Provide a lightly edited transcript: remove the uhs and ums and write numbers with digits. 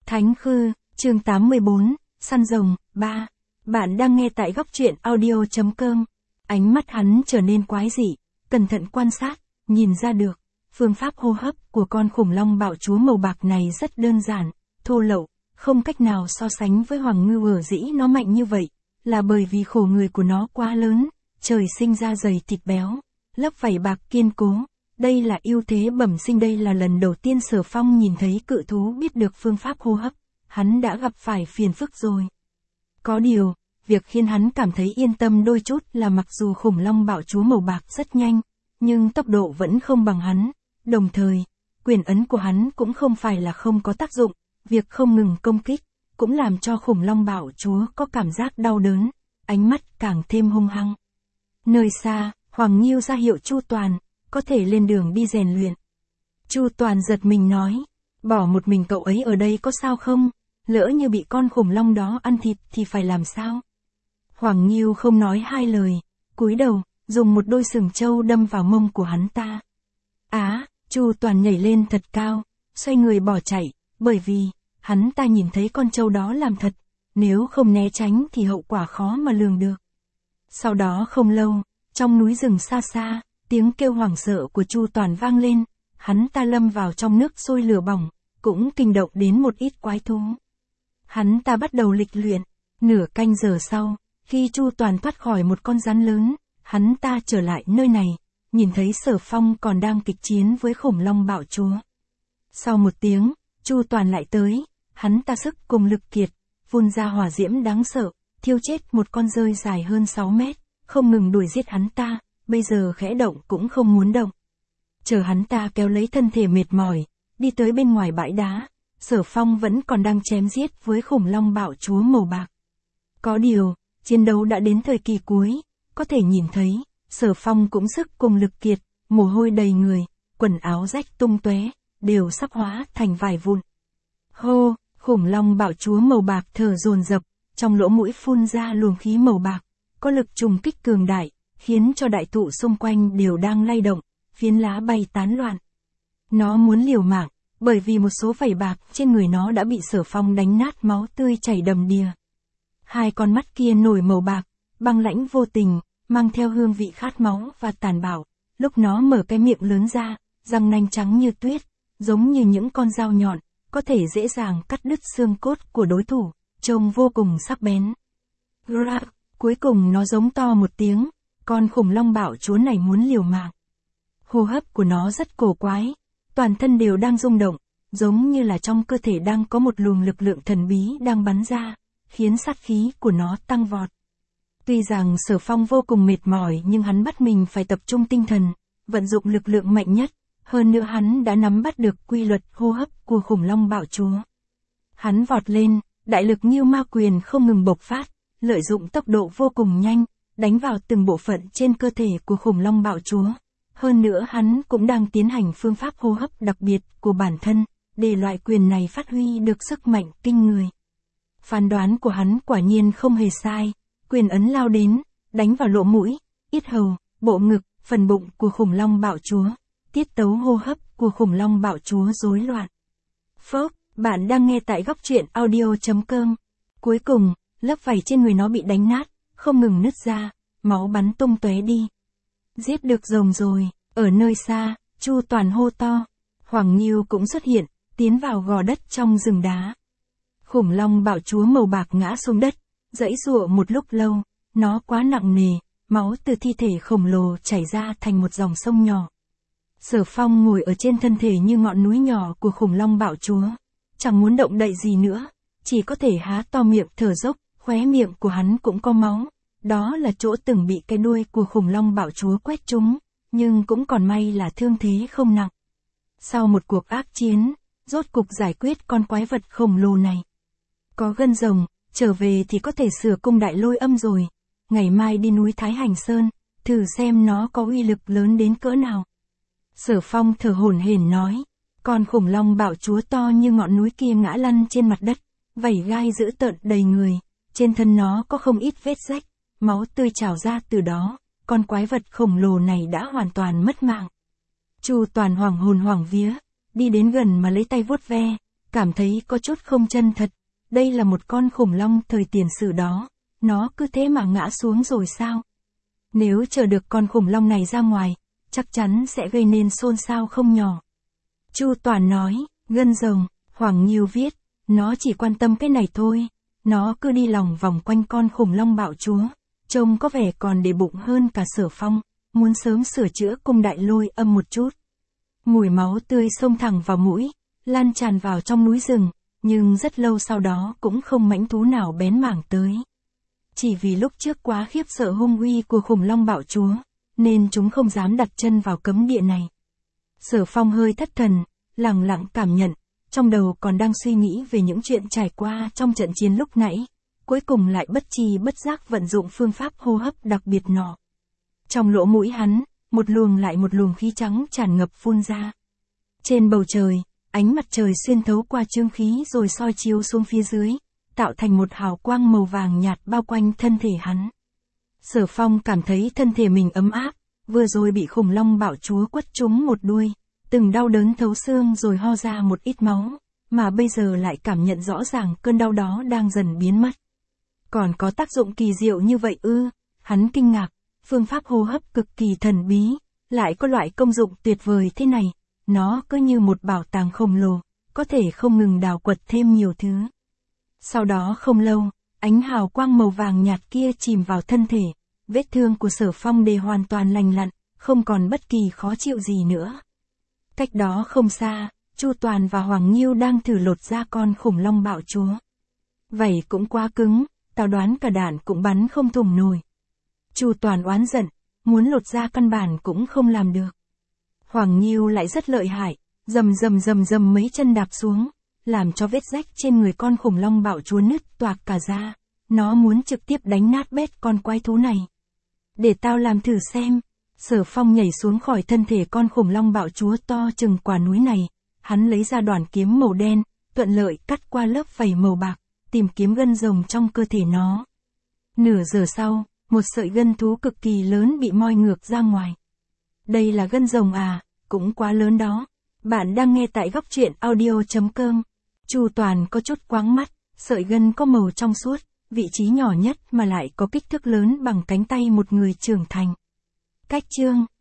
Thánh Khư, chương 84, săn rồng, 3. Bạn đang nghe tại góc truyện audio.com. Ánh mắt hắn trở nên quái dị, cẩn thận quan sát, nhìn ra được. Phương pháp hô hấp của con khủng long bạo chúa màu bạc này rất đơn giản, thô lậu, không cách nào so sánh với hoàng ngư ở dĩ nó mạnh như vậy, là bởi vì khổ người của nó quá lớn, trời sinh ra dày thịt béo, lớp vảy bạc kiên cố. Đây là ưu thế bẩm sinh. Đây là lần đầu tiên Sở Phong nhìn thấy cự thú biết được phương pháp hô hấp, hắn đã gặp phải phiền phức rồi. Có điều, việc khiến hắn cảm thấy yên tâm đôi chút là mặc dù khủng long bạo chúa màu bạc rất nhanh, nhưng tốc độ vẫn không bằng hắn, đồng thời, quyền ấn của hắn cũng không phải là không có tác dụng, việc không ngừng công kích, cũng làm cho khủng long bạo chúa có cảm giác đau đớn, ánh mắt càng thêm hung hăng. Nơi xa, Hoàng Nghiêu ra hiệu Chu Toàn, có thể lên đường đi rèn luyện. Chu Toàn giật mình nói, bỏ một mình cậu ấy ở đây có sao không, lỡ như bị con khủng long đó ăn thịt thì phải làm sao? Hoàng Nghiêu không nói hai lời, cúi đầu, dùng một đôi sừng trâu đâm vào mông của hắn ta. Chu Toàn nhảy lên thật cao, xoay người bỏ chạy, bởi vì, hắn ta nhìn thấy con trâu đó làm thật, nếu không né tránh thì hậu quả khó mà lường được. Sau đó không lâu, trong núi rừng xa xa, tiếng kêu hoảng sợ của Chu Toàn vang lên, hắn ta lâm vào trong nước sôi lửa bỏng, cũng kinh động đến một ít quái thú. Hắn ta bắt đầu lịch luyện, nửa canh giờ sau, khi Chu Toàn thoát khỏi một con rắn lớn, hắn ta trở lại nơi này, nhìn thấy Sở Phong còn đang kịch chiến với khủng long bạo chúa. Sau một tiếng, Chu Toàn lại tới, hắn ta sức cùng lực kiệt, phun ra hỏa diễm đáng sợ, thiêu chết một con dơi dài hơn 6 mét, không ngừng đuổi giết hắn ta, bây giờ khẽ động cũng không muốn động. Chờ hắn ta kéo lấy thân thể mệt mỏi, đi tới bên ngoài bãi đá, Sở Phong vẫn còn đang chém giết với khủng long bạo chúa màu bạc. Có điều, chiến đấu đã đến thời kỳ cuối, có thể nhìn thấy, Sở Phong cũng sức cùng lực kiệt, mồ hôi đầy người, quần áo rách tung tóe, đều sắp hóa thành vải vụn. Hô, khủng long bạo chúa màu bạc thở dồn dập, trong lỗ mũi phun ra luồng khí màu bạc, có lực trùng kích cường đại, khiến cho đại thụ xung quanh đều đang lay động, phiến lá bay tán loạn. Nó muốn liều mạng, bởi vì một số vảy bạc trên người nó đã bị Sở Phong đánh nát, máu tươi chảy đầm đìa. Hai con mắt kia nổi màu bạc, băng lãnh vô tình, mang theo hương vị khát máu và tàn bạo, lúc nó mở cái miệng lớn ra, răng nanh trắng như tuyết, giống như những con dao nhọn, có thể dễ dàng cắt đứt xương cốt của đối thủ, trông vô cùng sắc bén. Cuối cùng nó giống to một tiếng, con khủng long bạo chúa này muốn liều mạng. Hô hấp của nó rất cổ quái, toàn thân đều đang rung động, giống như là trong cơ thể đang có một luồng lực lượng thần bí đang bắn ra, khiến sát khí của nó tăng vọt. Tuy rằng Sở Phong vô cùng mệt mỏi nhưng hắn bắt mình phải tập trung tinh thần, vận dụng lực lượng mạnh nhất, hơn nữa hắn đã nắm bắt được quy luật hô hấp của khủng long bạo chúa. Hắn vọt lên, đại lực như ma quyền không ngừng bộc phát, lợi dụng tốc độ vô cùng nhanh, đánh vào từng bộ phận trên cơ thể của khủng long bạo chúa. Hơn nữa hắn cũng đang tiến hành phương pháp hô hấp đặc biệt của bản thân, để loại quyền này phát huy được sức mạnh kinh người. Phán đoán của hắn quả nhiên không hề sai, quyền ấn lao đến, đánh vào lỗ mũi, yết hầu, bộ ngực, phần bụng của khủng long bạo chúa. Tiết tấu hô hấp của khủng long bạo chúa rối loạn. Phốc, bạn đang nghe tại góc truyện audio.com. Cuối cùng, lớp vảy trên người nó bị đánh nát, không ngừng nứt ra, máu bắn tung tóe đi. Giết được rồng rồi, ở nơi xa, Chu Toàn hô to. Hoàng Nghiêu cũng xuất hiện, tiến vào gò đất trong rừng đá. Khủng long bạo chúa màu bạc ngã xuống đất, giãy giụa một lúc lâu, nó quá nặng nề, máu từ thi thể khổng lồ chảy ra thành một dòng sông nhỏ. Sở Phong ngồi ở trên thân thể như ngọn núi nhỏ của khủng long bạo chúa, chẳng muốn động đậy gì nữa, chỉ có thể há to miệng thở dốc, khóe miệng của hắn cũng có máu, đó là chỗ từng bị cái đuôi của khủng long bạo chúa quét trúng, nhưng cũng còn may là thương thế không nặng. Sau một cuộc ác chiến, rốt cục giải quyết con quái vật khổng lồ này. Có gân rồng, trở về thì có thể sửa cung đại lôi âm rồi, ngày mai đi núi Thái Hành Sơn, thử xem nó có uy lực lớn đến cỡ nào. Sở Phong thở hổn hển nói, con khủng long bạo chúa to như ngọn núi kia ngã lăn trên mặt đất, vảy gai dữ tợn đầy người, trên thân nó có không ít vết rách, máu tươi trào ra từ đó, con quái vật khổng lồ này đã hoàn toàn mất mạng. Chu Toàn hoảng hồn hoảng vía, đi đến gần mà lấy tay vuốt ve, cảm thấy có chút không chân thật. Đây là một con khủng long thời tiền sử đó, nó cứ thế mà ngã xuống rồi sao? Nếu chờ được con khủng long này ra ngoài, chắc chắn sẽ gây nên xôn xao không nhỏ. Chu Toàn nói, gân rồng, Hoàng Nghiêu viết, nó chỉ quan tâm cái này thôi, nó cứ đi lòng vòng quanh con khủng long bạo chúa, trông có vẻ còn để bụng hơn cả Sở Phong, muốn sớm sửa chữa cung đại lôi âm một chút. Mùi máu tươi xông thẳng vào mũi, lan tràn vào trong núi rừng, nhưng rất lâu sau đó cũng không mãnh thú nào bén mảng tới. Chỉ vì lúc trước quá khiếp sợ hung uy của khủng long bạo chúa, nên chúng không dám đặt chân vào cấm địa này. Sở Phong hơi thất thần, lặng lặng cảm nhận, trong đầu còn đang suy nghĩ về những chuyện trải qua trong trận chiến lúc nãy, cuối cùng lại bất tri bất giác vận dụng phương pháp hô hấp đặc biệt nọ. Trong lỗ mũi hắn, một luồng lại một luồng khí trắng tràn ngập phun ra. Trên bầu trời, ánh mặt trời xuyên thấu qua chương khí rồi soi chiếu xuống phía dưới, tạo thành một hào quang màu vàng nhạt bao quanh thân thể hắn. Sở Phong cảm thấy thân thể mình ấm áp, vừa rồi bị khủng long bạo chúa quất trúng một đuôi, từng đau đớn thấu xương rồi ho ra một ít máu, mà bây giờ lại cảm nhận rõ ràng cơn đau đó đang dần biến mất. Còn có tác dụng kỳ diệu như vậy ư? Hắn kinh ngạc, phương pháp hô hấp cực kỳ thần bí, lại có loại công dụng tuyệt vời thế này, nó cứ như một bảo tàng khổng lồ, có thể không ngừng đào quật thêm nhiều thứ. Sau đó không lâu, ánh hào quang màu vàng nhạt kia chìm vào thân thể, vết thương của Sở Phong đều hoàn toàn lành lặn, không còn bất kỳ khó chịu gì nữa. Cách đó không xa, Chu Toàn và Hoàng Nghiêu đang thử lột ra con khủng long bạo chúa. Vậy cũng quá cứng, tao đoán cả đạn cũng bắn không thủng nổi. Chu Toàn oán giận, muốn lột ra căn bản cũng không làm được. Hoàng Nghiêu lại rất lợi hại, dầm mấy chân đạp xuống, làm cho vết rách trên người con khủng long bạo chúa nứt toạc cả ra. Nó muốn trực tiếp đánh nát bét con quái thú này. Để tao làm thử xem. Sở Phong nhảy xuống khỏi thân thể con khủng long bạo chúa to chừng quả núi này. Hắn lấy ra đoạn kiếm màu đen, thuận lợi cắt qua lớp vảy màu bạc, tìm kiếm gân rồng trong cơ thể nó. Nửa giờ sau, một sợi gân thú cực kỳ lớn bị moi ngược ra ngoài. Đây là gân rồng à, cũng quá lớn đó. Bạn đang nghe tại góc truyện audio.com. Chu Toàn có chút quáng mắt, sợi gân có màu trong suốt, vị trí nhỏ nhất mà lại có kích thước lớn bằng cánh tay một người trưởng thành. Cách chương